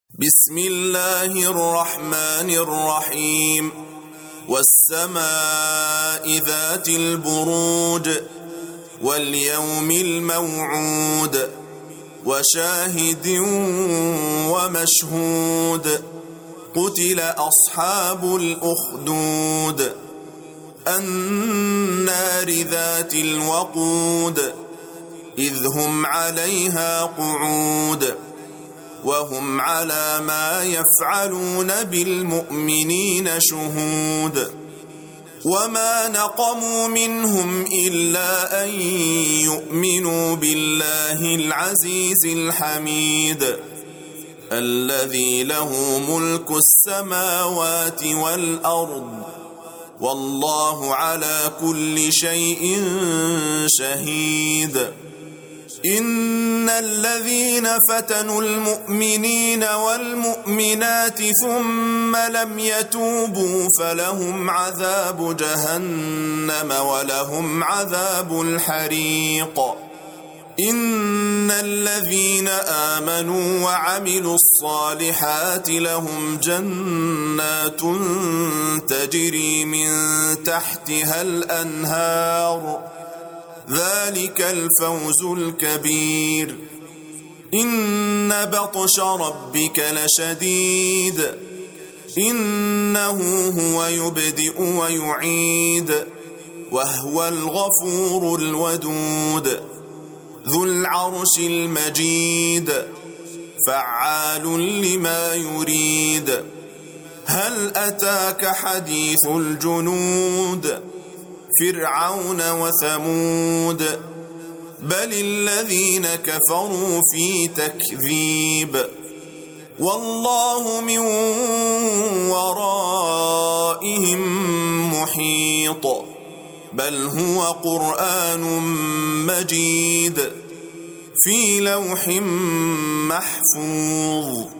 بسم الله الرحمن الرحيم والسماء ذات البروج واليوم الموعود وشاهد ومشهود قتل أصحاب الأخدود النار ذات الوقود إذ هم عليها قعود وهم على ما يفعلون بالمؤمنين شهود وما نقموا منهم إلا أن يؤمنوا بالله العزيز الحميد الذي له ملك السماوات والأرض والله على كل شيء شهيد إن الذين فتنوا المؤمنين والمؤمنات ثم لم يتوبوا فلهم عذاب جهنم ولهم عذاب الحريق إن الذين آمنوا وعملوا الصالحات لهم جنات تجري من تحتها الأنهار ذلك الفوز الكبير إن بطش ربك لشديد إنه هو يبدئ ويعيد وهو الغفور الودود ذو العرش المجيد فعال لما يريد هل أتاك حديث الجنود فرعون وثمود بل الذين كفروا في تكذيب والله من ورائهم محيط بل هو قرآن مجيد في لوح محفوظ